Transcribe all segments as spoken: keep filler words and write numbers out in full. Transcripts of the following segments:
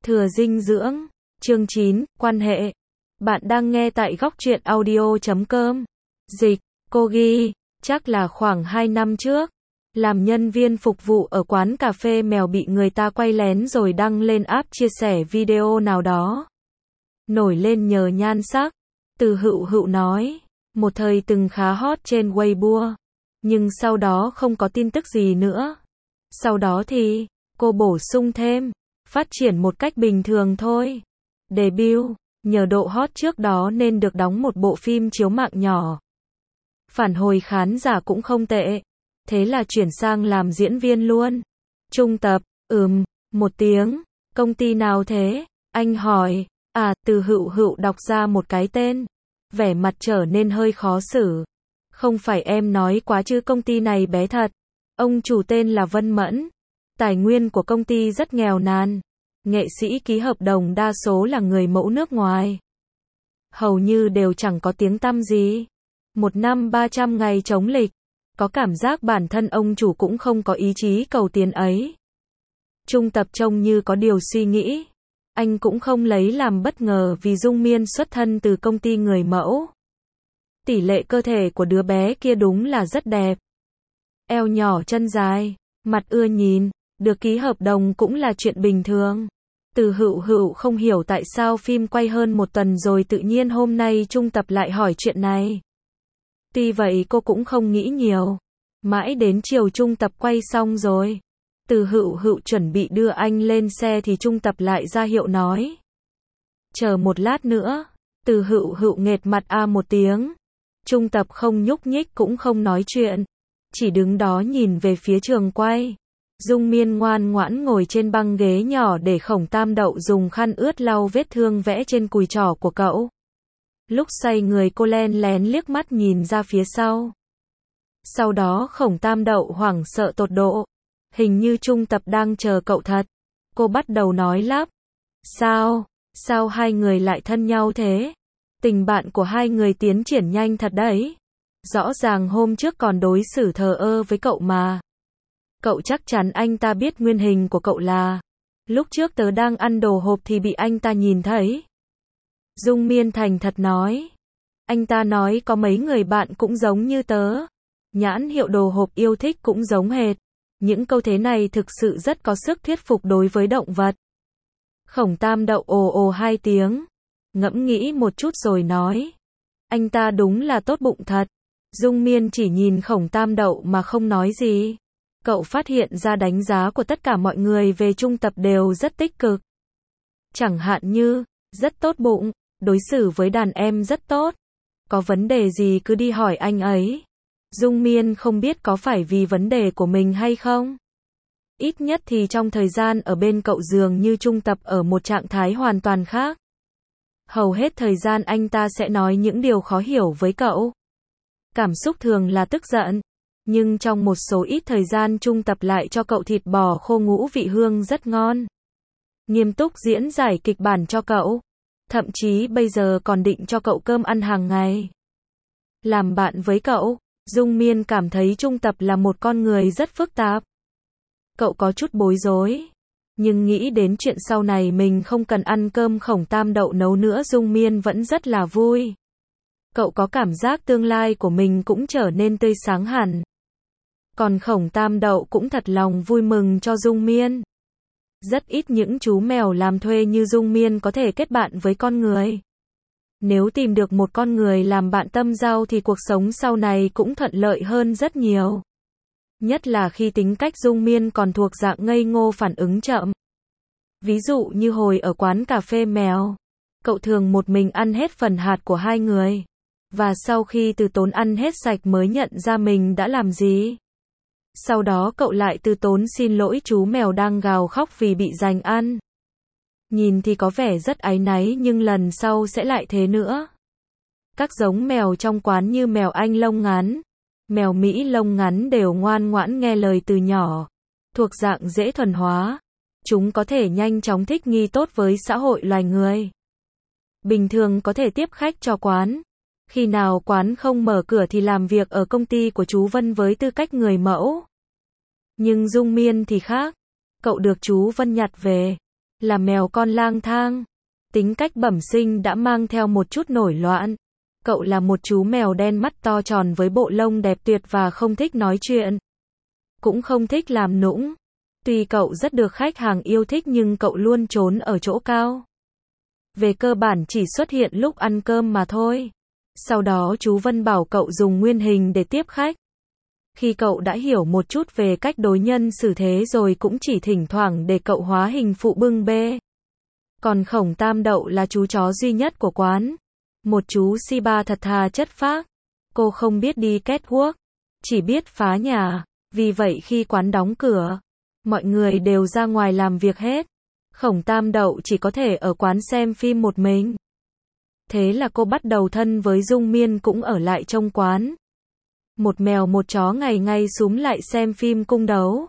Thừa dinh dưỡng. Chương chín, quan hệ. Bạn đang nghe tại góc truyện audio chấm com. Dịch, cô ghi, chắc là khoảng hai năm trước. Làm nhân viên phục vụ ở quán cà phê mèo bị người ta quay lén rồi đăng lên app chia sẻ video nào đó. Nổi lên nhờ nhan sắc. Từ Hựu Hựu nói, một thời từng khá hot trên Weibo. Nhưng sau đó không có tin tức gì nữa. Sau đó thì, cô bổ sung thêm, phát triển một cách bình thường thôi. Debut, nhờ độ hot trước đó nên được đóng một bộ phim chiếu mạng nhỏ. Phản hồi khán giả cũng không tệ. Thế là chuyển sang làm diễn viên luôn. Trung tập, ừm, một tiếng. Công ty nào thế? Anh hỏi. À, Từ Hựu Hựu đọc ra một cái tên. Vẻ mặt trở nên hơi khó xử. Không phải em nói quá chứ, công ty này bé thật. Ông chủ tên là Vân Mẫn. Tài nguyên của công ty rất nghèo nàn. Nghệ sĩ ký hợp đồng đa số là người mẫu nước ngoài. Hầu như đều chẳng có tiếng tăm gì. Một năm ba trăm ngày chống lịch. Có cảm giác bản thân ông chủ cũng không có ý chí cầu tiến ấy. Trung tập trông như có điều suy nghĩ. Anh cũng không lấy làm bất ngờ vì Dung Miên xuất thân từ công ty người mẫu. Tỷ lệ cơ thể của đứa bé kia đúng là rất đẹp. Eo nhỏ chân dài, mặt ưa nhìn, được ký hợp đồng cũng là chuyện bình thường. Từ Hựu Hựu không hiểu tại sao phim quay hơn một tuần rồi tự nhiên hôm nay Trung tập lại hỏi chuyện này. Tuy vậy cô cũng không nghĩ nhiều. Mãi đến chiều Trung tập quay xong rồi. Từ Hựu Hựu chuẩn bị đưa anh lên xe thì Trung tập lại ra hiệu nói. Chờ một lát nữa. Từ Hựu Hựu nghệt mặt a một tiếng. Trung tập không nhúc nhích cũng không nói chuyện. Chỉ đứng đó nhìn về phía trường quay. Dung Miên ngoan ngoãn ngồi trên băng ghế nhỏ để Khổng Tam Đậu dùng khăn ướt lau vết thương vẽ trên cùi trỏ của cậu. Lúc xoay người cô len lén liếc mắt nhìn ra phía sau. Sau đó Khổng Tam Đậu hoảng sợ tột độ. Hình như Trung tập đang chờ cậu thật. Cô bắt đầu nói lắp. Sao? Sao hai người lại thân nhau thế? Tình bạn của hai người tiến triển nhanh thật đấy. Rõ ràng hôm trước còn đối xử thờ ơ với cậu mà. Cậu chắc chắn anh ta biết nguyên hình của cậu là. Lúc trước tớ đang ăn đồ hộp thì bị anh ta nhìn thấy. Dung Miên thành thật nói. Anh ta nói có mấy người bạn cũng giống như tớ. Nhãn hiệu đồ hộp yêu thích cũng giống hệt. Những câu thế này thực sự rất có sức thuyết phục đối với động vật. Khổng Tam Đậu ồ ồ hai tiếng. Ngẫm nghĩ một chút rồi nói. Anh ta đúng là tốt bụng thật. Dung Miên chỉ nhìn Khổng Tam Đậu mà không nói gì. Cậu phát hiện ra đánh giá của tất cả mọi người về Trung tập đều rất tích cực. Chẳng hạn như, rất tốt bụng, đối xử với đàn em rất tốt. Có vấn đề gì cứ đi hỏi anh ấy. Dung Miên không biết có phải vì vấn đề của mình hay không. Ít nhất thì trong thời gian ở bên cậu dường như Trung tập ở một trạng thái hoàn toàn khác. Hầu hết thời gian anh ta sẽ nói những điều khó hiểu với cậu. Cảm xúc thường là tức giận. Nhưng trong một số ít thời gian Trung tập lại cho cậu thịt bò khô ngũ vị hương rất ngon. Nghiêm túc diễn giải kịch bản cho cậu. Thậm chí bây giờ còn định cho cậu cơm ăn hàng ngày. Làm bạn với cậu, Dung Miên cảm thấy Trung tập là một con người rất phức tạp. Cậu có chút bối rối. Nhưng nghĩ đến chuyện sau này mình không cần ăn cơm Khổng Tam Đậu nấu nữa Dung Miên vẫn rất là vui. Cậu có cảm giác tương lai của mình cũng trở nên tươi sáng hẳn. Còn Khổng Tam Đậu cũng thật lòng vui mừng cho Dung Miên. Rất ít những chú mèo làm thuê như Dung Miên có thể kết bạn với con người. Nếu tìm được một con người làm bạn tâm giao thì cuộc sống sau này cũng thuận lợi hơn rất nhiều. Nhất là khi tính cách Dung Miên còn thuộc dạng ngây ngô phản ứng chậm. Ví dụ như hồi ở quán cà phê mèo, cậu thường một mình ăn hết phần hạt của hai người. Và sau khi từ tốn ăn hết sạch mới nhận ra mình đã làm gì. Sau đó cậu lại từ tốn xin lỗi chú mèo đang gào khóc vì bị giành ăn. Nhìn thì có vẻ rất áy náy nhưng lần sau sẽ lại thế nữa. Các giống mèo trong quán như mèo Anh lông ngắn, mèo Mỹ lông ngắn đều ngoan ngoãn nghe lời từ nhỏ. Thuộc dạng dễ thuần hóa. Chúng có thể nhanh chóng thích nghi tốt với xã hội loài người. Bình thường có thể tiếp khách cho quán. Khi nào quán không mở cửa thì làm việc ở công ty của chú Vân với tư cách người mẫu. Nhưng Dung Miên thì khác. Cậu được chú Vân nhặt về. là mèo con lang thang. Tính cách bẩm sinh đã mang theo một chút nổi loạn. Cậu là một chú mèo đen mắt to tròn với bộ lông đẹp tuyệt và không thích nói chuyện. Cũng không thích làm nũng. Tuy cậu rất được khách hàng yêu thích nhưng cậu luôn trốn ở chỗ cao. Về cơ bản chỉ xuất hiện lúc ăn cơm mà thôi. Sau đó chú Vân bảo cậu dùng nguyên hình để tiếp khách. Khi cậu đã hiểu một chút về cách đối nhân xử thế rồi cũng chỉ thỉnh thoảng để cậu hóa hình phụ bưng bê. Còn Khổng Tam Đậu là chú chó duy nhất của quán. Một chú Shiba thật thà chất phác. Cô không biết đi catwalk, chỉ biết phá nhà. Vì vậy khi quán đóng cửa, mọi người đều ra ngoài làm việc hết. Khổng Tam Đậu chỉ có thể ở quán xem phim một mình. Thế là cô bắt đầu thân với Dung Miên cũng ở lại trong quán. Một mèo một chó ngày ngày súm lại xem phim cung đấu.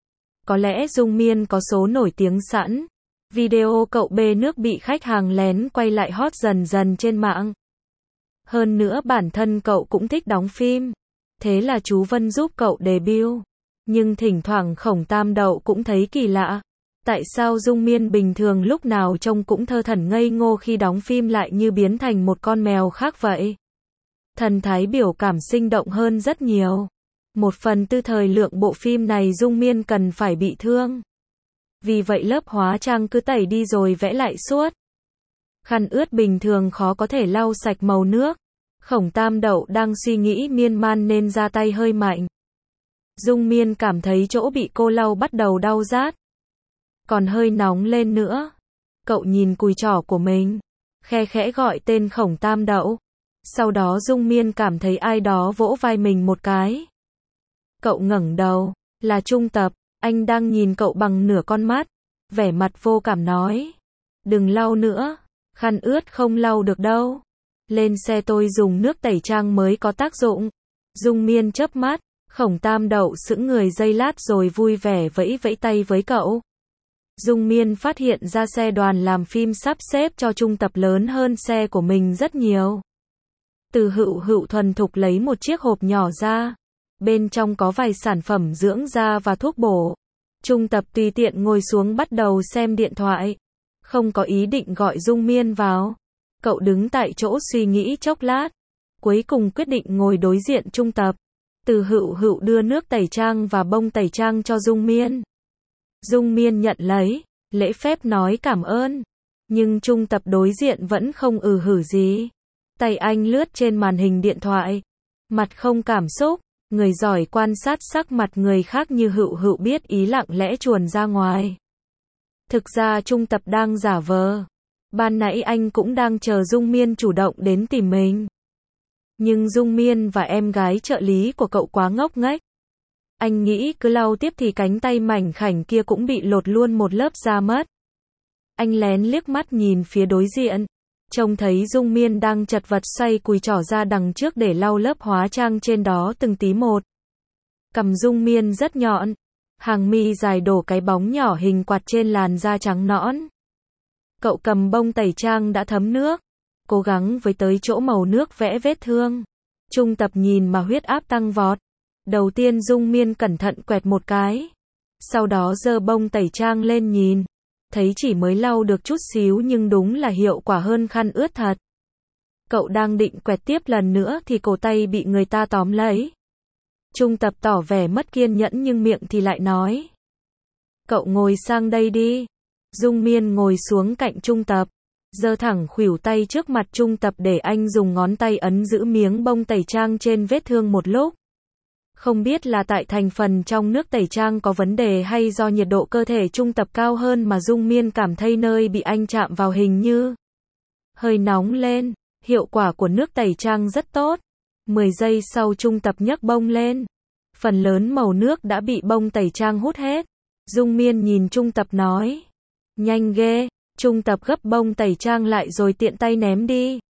Có lẽ Dung Miên có số nổi tiếng sẵn. Video cậu bê nước bị khách hàng lén quay lại hot dần dần trên mạng. Hơn nữa bản thân cậu cũng thích đóng phim. Thế là chú Vân giúp cậu debut. Nhưng thỉnh thoảng Khổng Tam Đậu cũng thấy kỳ lạ. Tại sao Dung Miên bình thường lúc nào trông cũng thơ thẩn ngây ngô khi đóng phim lại như biến thành một con mèo khác vậy? Thần thái biểu cảm sinh động hơn rất nhiều. Một phần tư thời lượng bộ phim này Dung Miên cần phải bị thương. Vì vậy lớp hóa trang cứ tẩy đi rồi vẽ lại suốt. Khăn ướt bình thường khó có thể lau sạch màu nước. Khổng Tam Đậu đang suy nghĩ miên man nên ra tay hơi mạnh. Dung Miên cảm thấy chỗ bị cô lau bắt đầu đau rát. Còn hơi nóng lên nữa. Cậu nhìn cùi trỏ của mình. Khe khẽ gọi tên Khổng Tam Đậu. Sau đó Dung Miên cảm thấy ai đó vỗ vai mình một cái. Cậu ngẩng đầu. Là Trung Tập. Anh đang nhìn cậu bằng nửa con mắt. Vẻ mặt vô cảm nói. Đừng lau nữa. Khăn ướt không lau được đâu. Lên xe tôi dùng nước tẩy trang mới có tác dụng. Dung Miên chớp mắt. Khổng Tam Đậu sững người giây lát rồi vui vẻ vẫy vẫy tay với cậu. Dung Miên phát hiện ra xe đoàn làm phim sắp xếp cho Trung Tập lớn hơn xe của mình rất nhiều. Từ Hựu Hựu thuần thục lấy một chiếc hộp nhỏ ra. Bên trong có vài sản phẩm dưỡng da và thuốc bổ. Trung Tập tùy tiện ngồi xuống bắt đầu xem điện thoại. Không có ý định gọi Dung Miên vào. Cậu đứng tại chỗ suy nghĩ chốc lát. Cuối cùng quyết định ngồi đối diện Trung Tập. Từ Hựu Hựu đưa nước tẩy trang và bông tẩy trang cho Dung Miên. Dung Miên nhận lấy, lễ phép nói cảm ơn. Nhưng Trung Tập đối diện vẫn không ừ hử gì. Tay anh lướt trên màn hình điện thoại. Mặt không cảm xúc. Người giỏi quan sát sắc mặt người khác như Hựu Hựu biết ý lặng lẽ chuồn ra ngoài. Thực ra Trung Tập đang giả vờ. Ban nãy anh cũng đang chờ Dung Miên chủ động đến tìm mình. Nhưng Dung Miên và em gái trợ lý của cậu quá ngốc nghếch. Anh nghĩ cứ lau tiếp thì cánh tay mảnh khảnh kia cũng bị lột luôn một lớp da mất. Anh lén liếc mắt nhìn phía đối diện. Trông thấy Dung Miên đang chật vật xoay cùi trỏ ra đằng trước để lau lớp hóa trang trên đó từng tí một. Cằm Dung Miên rất nhọn. Hàng mi dài đổ cái bóng nhỏ hình quạt trên làn da trắng nõn. Cậu cầm bông tẩy trang đã thấm nước. Cố gắng với tới chỗ màu nước vẽ vết thương. Trung Tập nhìn mà huyết áp tăng vọt. Đầu tiên Dung Miên cẩn thận quẹt một cái. Sau đó giơ bông tẩy trang lên nhìn. Thấy chỉ mới lau được chút xíu nhưng đúng là hiệu quả hơn khăn ướt thật. Cậu đang định quẹt tiếp lần nữa thì cổ tay bị người ta tóm lấy. Trung Tập tỏ vẻ mất kiên nhẫn nhưng miệng thì lại nói. Cậu ngồi sang đây đi. Dung Miên ngồi xuống cạnh Trung Tập. Giơ thẳng khuỷu tay trước mặt Trung Tập để anh dùng ngón tay ấn giữ miếng bông tẩy trang trên vết thương một lúc. Không biết là tại thành phần trong nước tẩy trang có vấn đề hay do nhiệt độ cơ thể Trung Tập cao hơn mà Dung Miên cảm thấy nơi bị anh chạm vào hình như hơi nóng lên. Hiệu quả của nước tẩy trang rất tốt. mười giây sau Trung Tập nhấc bông lên. Phần lớn màu nước đã bị bông tẩy trang hút hết. Dung Miên nhìn Trung Tập nói. Nhanh ghê. Trung Tập gấp bông tẩy trang lại rồi tiện tay ném đi.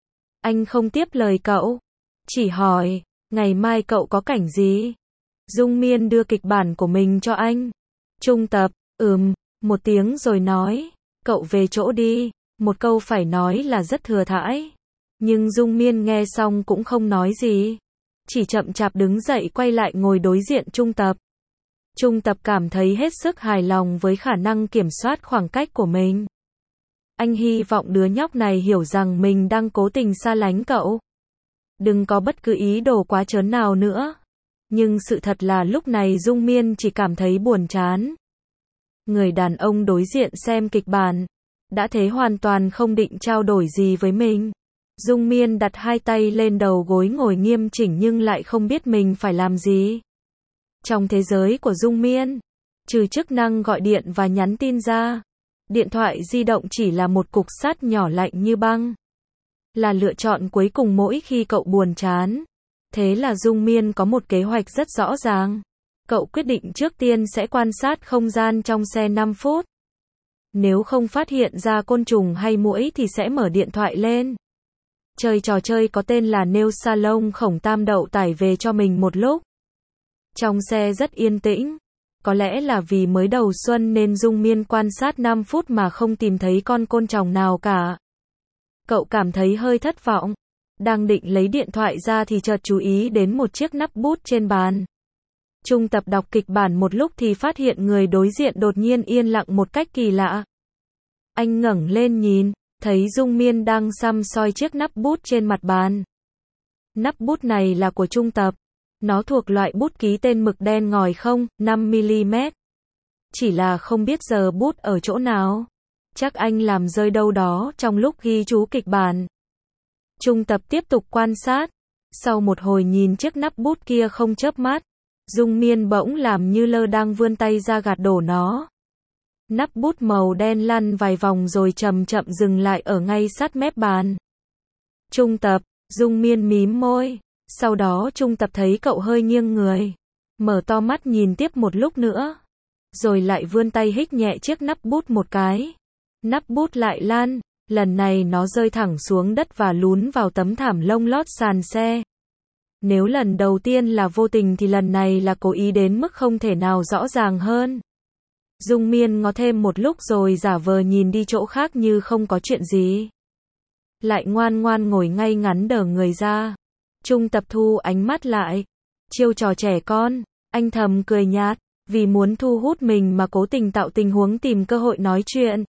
Anh không tiếp lời cậu. Chỉ hỏi. Ngày mai cậu có cảnh gì? Dung Miên đưa kịch bản của mình cho anh. Trung Tập, ừm, một tiếng rồi nói. Cậu về chỗ đi. Một câu phải nói là rất thừa thãi. Nhưng Dung Miên nghe xong cũng không nói gì. Chỉ chậm chạp đứng dậy quay lại ngồi đối diện Trung Tập. Trung Tập cảm thấy hết sức hài lòng với khả năng kiểm soát khoảng cách của mình. Anh hy vọng đứa nhóc này hiểu rằng mình đang cố tình xa lánh cậu. Đừng có bất cứ ý đồ quá trớn nào nữa. Nhưng sự thật là lúc này Dung Miên chỉ cảm thấy buồn chán. Người đàn ông đối diện xem kịch bản, đã thế hoàn toàn không định trao đổi gì với mình. Dung Miên đặt hai tay lên đầu gối ngồi nghiêm chỉnh nhưng lại không biết mình phải làm gì. Trong thế giới của Dung Miên, trừ chức năng gọi điện và nhắn tin ra, điện thoại di động chỉ là một cục sắt nhỏ lạnh như băng. Là lựa chọn cuối cùng mỗi khi cậu buồn chán. Thế là Dung Miên có một kế hoạch rất rõ ràng. Cậu quyết định trước tiên sẽ quan sát không gian trong xe năm phút. Nếu không phát hiện ra côn trùng hay muỗi thì sẽ mở điện thoại lên. Chơi trò chơi có tên là Nail Salon Khổng Tam đậu tải về cho mình một lúc. Trong xe rất yên tĩnh. Có lẽ là vì mới đầu xuân nên Dung Miên quan sát năm phút mà không tìm thấy con côn trùng nào cả. Cậu cảm thấy hơi thất vọng. Đang định lấy điện thoại ra thì chợt chú ý đến một chiếc nắp bút trên bàn. Trung Tập đọc kịch bản một lúc thì phát hiện người đối diện đột nhiên yên lặng một cách kỳ lạ. Anh ngẩng lên nhìn, thấy Dung Miên đang săm soi chiếc nắp bút trên mặt bàn. Nắp bút này là của Trung Tập. Nó thuộc loại bút ký tên mực đen ngòi không, năm mi li mét. Chỉ là không biết giờ bút ở chỗ nào. Chắc anh làm rơi đâu đó trong lúc ghi chú kịch bản. Trung Tập tiếp tục quan sát. Sau một hồi nhìn chiếc nắp bút kia không chớp mắt, Dung Miên bỗng làm như lơ đang vươn tay ra gạt đổ nó. Nắp bút màu đen lăn vài vòng rồi chậm chậm dừng lại ở ngay sát mép bàn. Trung Tập, Dung Miên mím môi. Sau đó Trung Tập thấy cậu hơi nghiêng người. Mở to mắt nhìn tiếp một lúc nữa. Rồi lại vươn tay hích nhẹ chiếc nắp bút một cái. Nắp bút lại lăn. Lần này nó rơi thẳng xuống đất và lún vào tấm thảm lông lót sàn xe. Nếu lần đầu tiên là vô tình thì lần này là cố ý đến mức không thể nào rõ ràng hơn. Dung Miên ngó thêm một lúc rồi giả vờ nhìn đi chỗ khác như không có chuyện gì. Lại ngoan ngoan ngồi ngay ngắn đờ người ra. Trung Tập thu ánh mắt lại. Chiêu trò trẻ con, anh thầm cười nhạt, vì muốn thu hút mình mà cố tình tạo tình huống tìm cơ hội nói chuyện.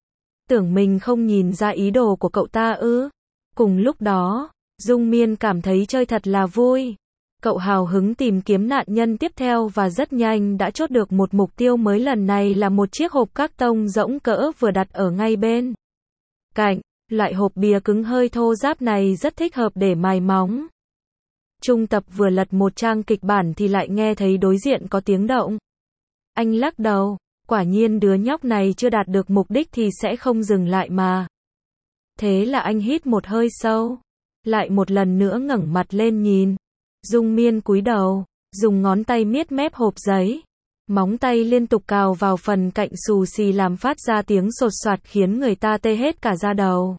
Tưởng mình không nhìn ra ý đồ của cậu ta ư? Cùng lúc đó, Dung Miên cảm thấy chơi thật là vui. Cậu hào hứng tìm kiếm nạn nhân tiếp theo và rất nhanh đã chốt được một mục tiêu mới, lần này là một chiếc hộp các tông rỗng cỡ vừa đặt ở ngay bên cạnh. Loại hộp bìa cứng hơi thô ráp này rất thích hợp để mài móng. Trung Tập vừa lật một trang kịch bản thì lại nghe thấy đối diện có tiếng động. Anh lắc đầu, quả nhiên đứa nhóc này chưa đạt được mục đích thì sẽ không dừng lại mà. Thế là anh hít một hơi sâu, lại một lần nữa ngẩng mặt lên nhìn. Dung Miên cúi đầu, dùng ngón tay miết mép hộp giấy. Móng tay liên tục cào vào phần cạnh xù xì làm phát ra tiếng sột soạt khiến người ta tê hết cả da đầu.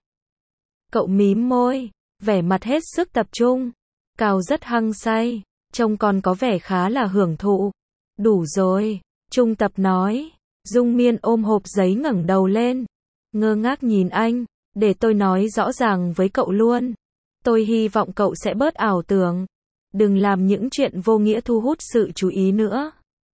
Cậu mím môi, vẻ mặt hết sức tập trung. Cào rất hăng say, trông còn có vẻ khá là hưởng thụ. Đủ rồi, Trung Tập nói. Dung Miên ôm hộp giấy ngẩng đầu lên, ngơ ngác nhìn anh. Để tôi nói rõ ràng với cậu luôn. Tôi hy vọng cậu sẽ bớt ảo tưởng. Đừng làm những chuyện vô nghĩa thu hút sự chú ý nữa.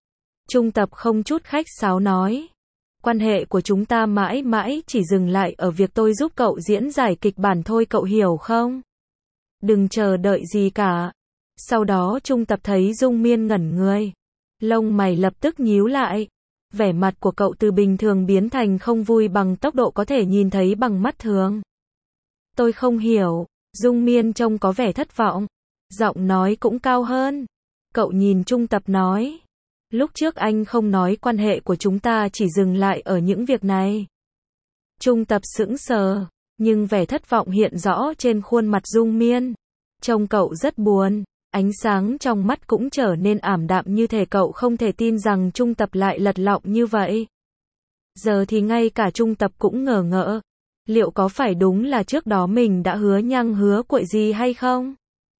Trung Tập không chút khách sáo nói. Quan hệ của chúng ta mãi mãi chỉ dừng lại ở việc tôi giúp cậu diễn giải kịch bản thôi, cậu hiểu không? Đừng chờ đợi gì cả. Sau đó Trung Tập thấy Dung Miên ngẩn người. Lông mày lập tức nhíu lại. Vẻ mặt của cậu từ bình thường biến thành không vui bằng tốc độ có thể nhìn thấy bằng mắt thường. Tôi không hiểu. Dung Miên trông có vẻ thất vọng. Giọng nói cũng cao hơn. Cậu nhìn Trung Tập nói. Lúc trước anh không nói quan hệ của chúng ta chỉ dừng lại ở những việc này. Trung Tập sững sờ. Nhưng vẻ thất vọng hiện rõ trên khuôn mặt Dung Miên. Trông cậu rất buồn. Ánh sáng trong mắt cũng trở nên ảm đạm như thể cậu không thể tin rằng Trung Tập lại lật lọng như vậy. Giờ thì ngay cả Trung Tập cũng ngờ ngỡ. Liệu có phải đúng là trước đó mình đã hứa nhăng hứa cuội gì hay không?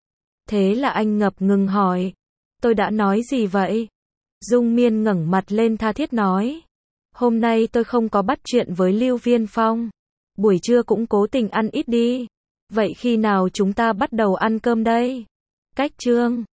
Thế là anh ngập ngừng hỏi. Tôi đã nói gì vậy? Dung Miên ngẩng mặt lên tha thiết nói. Hôm nay tôi không có bắt chuyện với Lưu Viên Phong. Buổi trưa cũng cố tình ăn ít đi. Vậy khi nào chúng ta bắt đầu ăn cơm đây? Cách chương